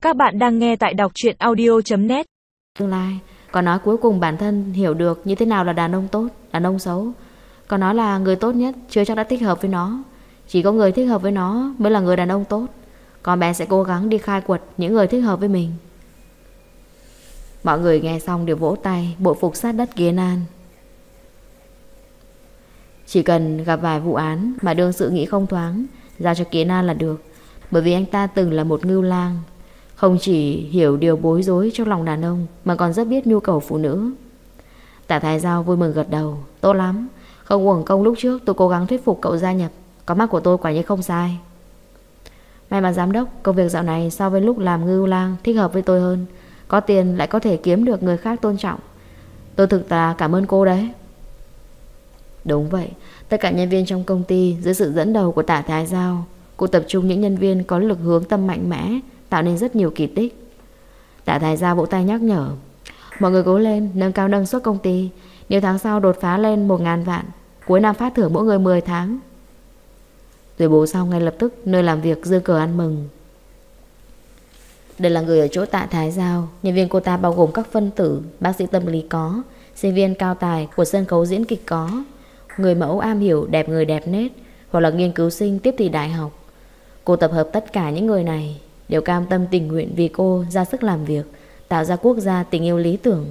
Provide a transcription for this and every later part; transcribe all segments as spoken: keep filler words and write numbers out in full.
Các bạn đang nghe tại đọc truyện audio.net. Tương lai, còn nói cuối cùng bản thân hiểu được như thế nào là đàn ông tốt, đàn ông xấu. Còn nói là người tốt nhất chưa chắc đã thích hợp với nó. Chỉ có người thích hợp với nó mới là người đàn ông tốt. Còn bé sẽ cố gắng đi khai quật những người thích hợp với mình. Mọi người nghe xong đều vỗ tay, bội phục sát đất Kiến An. Chỉ cần gặp vài vụ án mà đương sự nghĩ không thoáng, giao cho Kiến An là được. Bởi vì anh ta từng là một ngưu lang, không chỉ hiểu điều bối rối trong lòng đàn ông mà còn rất biết nhu cầu phụ nữ. Tạ Thái Giao vui mừng gật đầu. Tốt lắm, không uổng công lúc trước tôi cố gắng thuyết phục cậu gia nhập. Có mắt của tôi quả nhiên không sai. May mà giám đốc, công việc dạo này so với lúc làm ngưu lang thích hợp với tôi hơn. Có tiền lại có thể kiếm được người khác tôn trọng. Tôi thực là cảm ơn cô đấy. Đúng vậy, tất cả nhân viên trong công ty dưới sự dẫn đầu của Tạ Thái Giao, cô tập trung những nhân viên có lực hướng tâm mạnh mẽ, tạo nên rất nhiều kỳ tích. Tạ Thái Giao vỗ tay nhắc nhở. Mọi người cố lên, nâng cao năng suất công ty. Nếu tháng sau đột phá lên một ngàn vạn, cuối năm phát thưởng mỗi người mười tháng. Tuyên bố xong ngay lập tức nơi làm việc giương cờ ăn mừng. Đây là người ở chỗ Tạ Thái Giao. Nhân viên cô ta bao gồm các phân tử, bác sĩ tâm lý có, sinh viên cao tài của sân khấu diễn kịch có, người mẫu am hiểu đẹp người đẹp nết, hoặc là nghiên cứu sinh tiếp thị đại học. Cô tập hợp tất cả những người này, đều cam tâm tình nguyện vì cô ra sức làm việc, tạo ra quốc gia tình yêu lý tưởng.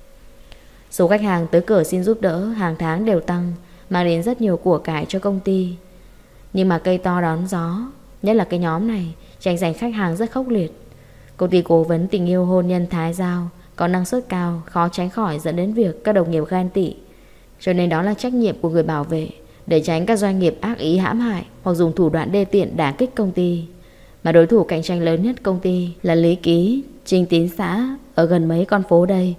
Số khách hàng tới cửa xin giúp đỡ hàng tháng đều tăng, mang đến rất nhiều của cải cho công ty. Nhưng mà cây to đón gió, nhất là cái nhóm này, tranh giành khách hàng rất khốc liệt. Công ty cố vấn tình yêu hôn nhân Thái Giao có năng suất cao, khó tránh khỏi dẫn đến việc các đồng nghiệp ghen tị. Cho nên đó là trách nhiệm của người bảo vệ, để tránh các doanh nghiệp ác ý hãm hại hoặc dùng thủ đoạn đê tiện đả kích công ty. Mà đối thủ cạnh tranh lớn nhất công ty là Lý Ký, Trình Tín xã ở gần mấy con phố đây.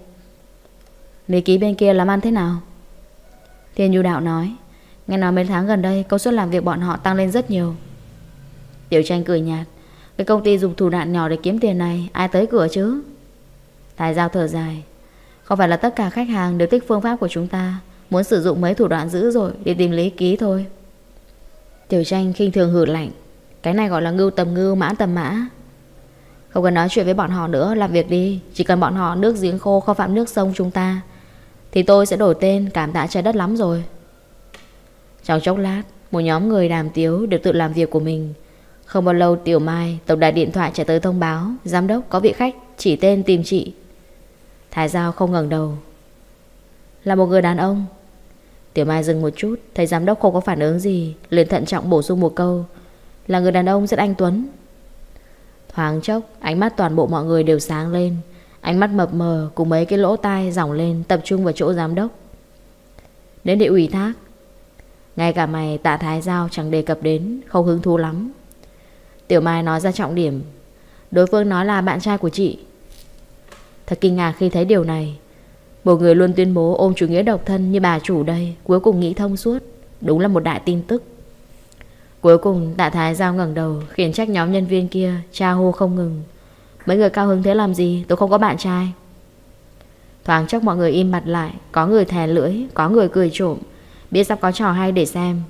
Lý Ký bên kia làm ăn thế nào? Thiên Nhu Đạo nói, nghe nói mấy tháng gần đây công suất làm việc bọn họ tăng lên rất nhiều. Tiểu Tranh cười nhạt, cái công ty dùng thủ đoạn nhỏ để kiếm tiền này, ai tới cửa chứ? Thái Giao thở dài, không phải là tất cả khách hàng đều thích phương pháp của chúng ta, muốn sử dụng mấy thủ đoạn dữ rồi để tìm Lý Ký thôi. Tiểu Tranh khinh thường hừ lạnh, cái này gọi là ngưu tầm ngưu, mã tầm mã. Không cần nói chuyện với bọn họ nữa, làm việc đi. Chỉ cần bọn họ nước giếng khô không phạm nước sông chúng ta, thì tôi sẽ đổi tên cảm tạ trái đất lắm rồi. Trong chốc lát, một nhóm người đàm tiếu đều tự làm việc của mình. Không bao lâu Tiểu Mai tổng đài điện thoại chạy tới thông báo, giám đốc có vị khách chỉ tên tìm chị. Thái Giao không ngẩng đầu. Là một người đàn ông. Tiểu Mai dừng một chút, thấy giám đốc không có phản ứng gì, liền thận trọng bổ sung một câu, là người đàn ông rất anh tuấn. Thoáng chốc, ánh mắt toàn bộ mọi người đều sáng lên. Ánh mắt mập mờ cùng mấy cái lỗ tai dòng lên, tập trung vào chỗ giám đốc. Đến để ủy thác. Ngay cả mày Tạ Thái Giao chẳng đề cập đến, không hứng thú lắm. Tiểu Mai nói ra trọng điểm. Đối phương nói là bạn trai của chị. Thật kinh ngạc khi thấy điều này. Một người luôn tuyên bố ôm chủ nghĩa độc thân như bà chủ đây, cuối cùng nghĩ thông suốt. Đúng là một đại tin tức. Cuối cùng Tạ Thái Giao ngẩng đầu, khiển trách nhóm nhân viên kia tra hô không ngừng. Mấy người cao hứng thế làm gì, tôi không có bạn trai. Thoáng chốc mọi người im mặt lại, có người thè lưỡi, có người cười trộm, biết sắp có trò hay để xem.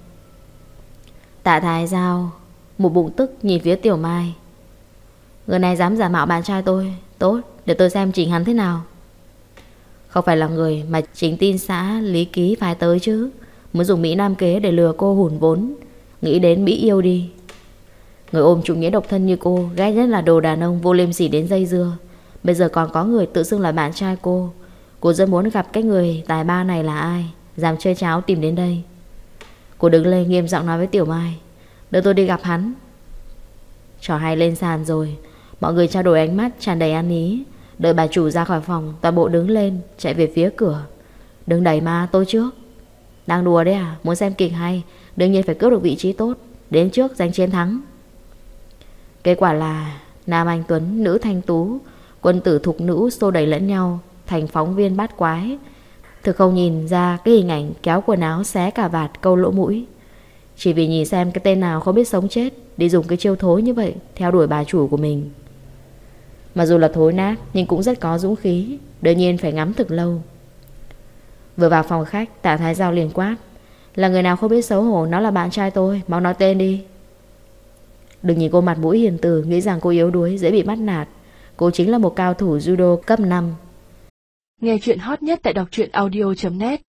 Tạ Thái Giao một bụng tức nhìn phía Tiểu Mai. Người này dám giả mạo bạn trai tôi. Tốt, để tôi xem chỉnh hắn thế nào. Không phải là người mà chính tin xã Lý Ký phái tới chứ. Muốn dùng Mỹ Nam kế để lừa cô hùn vốn. Nghĩ đến Mỹ yêu đi. Người ôm chủ nghĩa độc thân như cô ghét nhất là đồ đàn ông vô liêm sỉ đến dây dưa. Bây giờ còn có người tự xưng là bạn trai cô. Cô rất muốn gặp cái người tài ba này là ai, dám chơi cháo tìm đến đây. Cô đứng lên nghiêm giọng nói với Tiểu Mai, đưa tôi đi gặp hắn. Trò hay lên sàn rồi. Mọi người trao đổi ánh mắt tràn đầy ăn ý. Đợi bà chủ ra khỏi phòng, toàn bộ đứng lên chạy về phía cửa. Đừng đẩy mà, tôi trước. Đang đùa đấy à? Muốn xem kịch hay, đương nhiên phải cướp được vị trí tốt, đến trước giành chiến thắng. Kết quả là nam anh tuấn, nữ thanh tú, quân tử thục nữ xô đẩy lẫn nhau thành phóng viên bát quái. Thực không nhìn ra cái hình ảnh kéo quần áo xé cà vạt câu lỗ mũi. Chỉ vì nhìn xem cái tên nào không biết sống chết đi dùng cái chiêu thối như vậy theo đuổi bà chủ của mình. Mặc dù là thối nát nhưng cũng rất có dũng khí, đương nhiên phải ngắm thực lâu. Vừa vào phòng khách, Tạ Thái Giao liền quát, là người nào không biết xấu hổ nó là bạn trai tôi, mau nói tên đi. Đừng nhìn cô mặt mũi hiền từ, nghĩ rằng cô yếu đuối dễ bị bắt nạt. Cô chính là một cao thủ judo cấp năm. Nghe chuyện hot nhất tại đọc truyện audio chấm net.